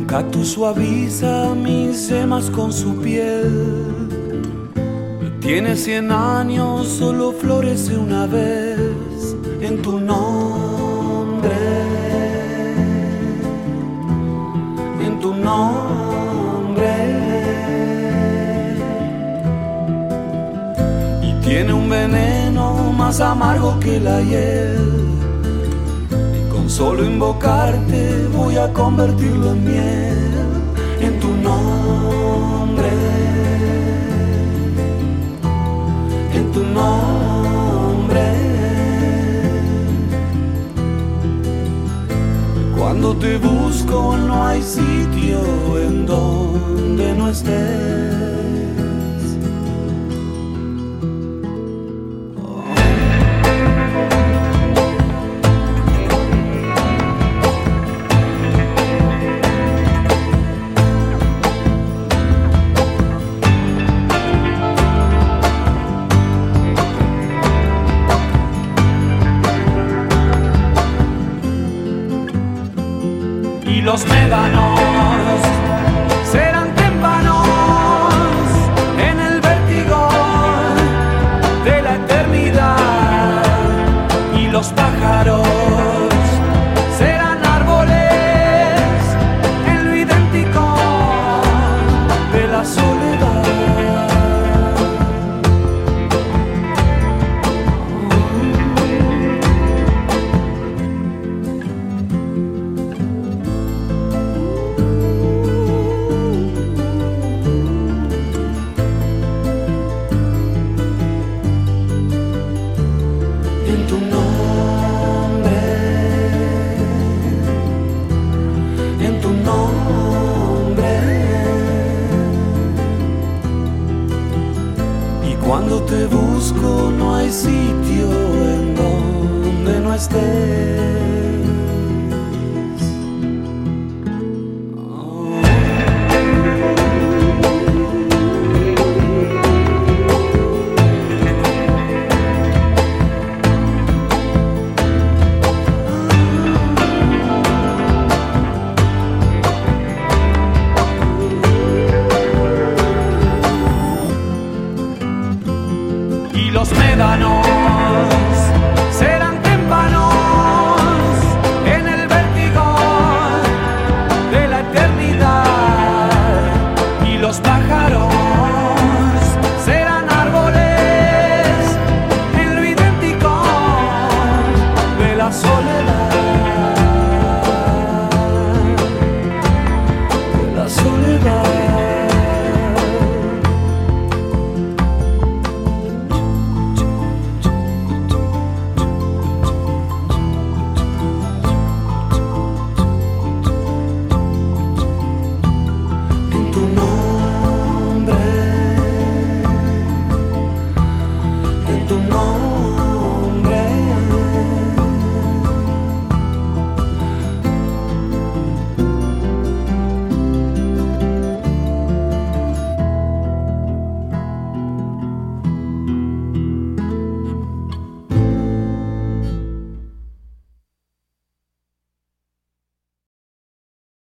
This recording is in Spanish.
cactus suaviza mis yemas con su piel. Tiene 100 años, solo florece una vez en tu nombre, en tu nombre. Y tiene un veneno más amargo que la hiel. Solo invocarte voy a convertirlo en miel, en tu nombre, en tu nombre. Cuando te busco no hay sitio en donde no estés. Y los médanos serán témpanos en el vértigo de la eternidad. Y los pájaros serán árboles en lo idéntico de la soledad. En tu nombre, en tu nombre. Y cuando te busco no hay sitio en donde no estés. Y los médanos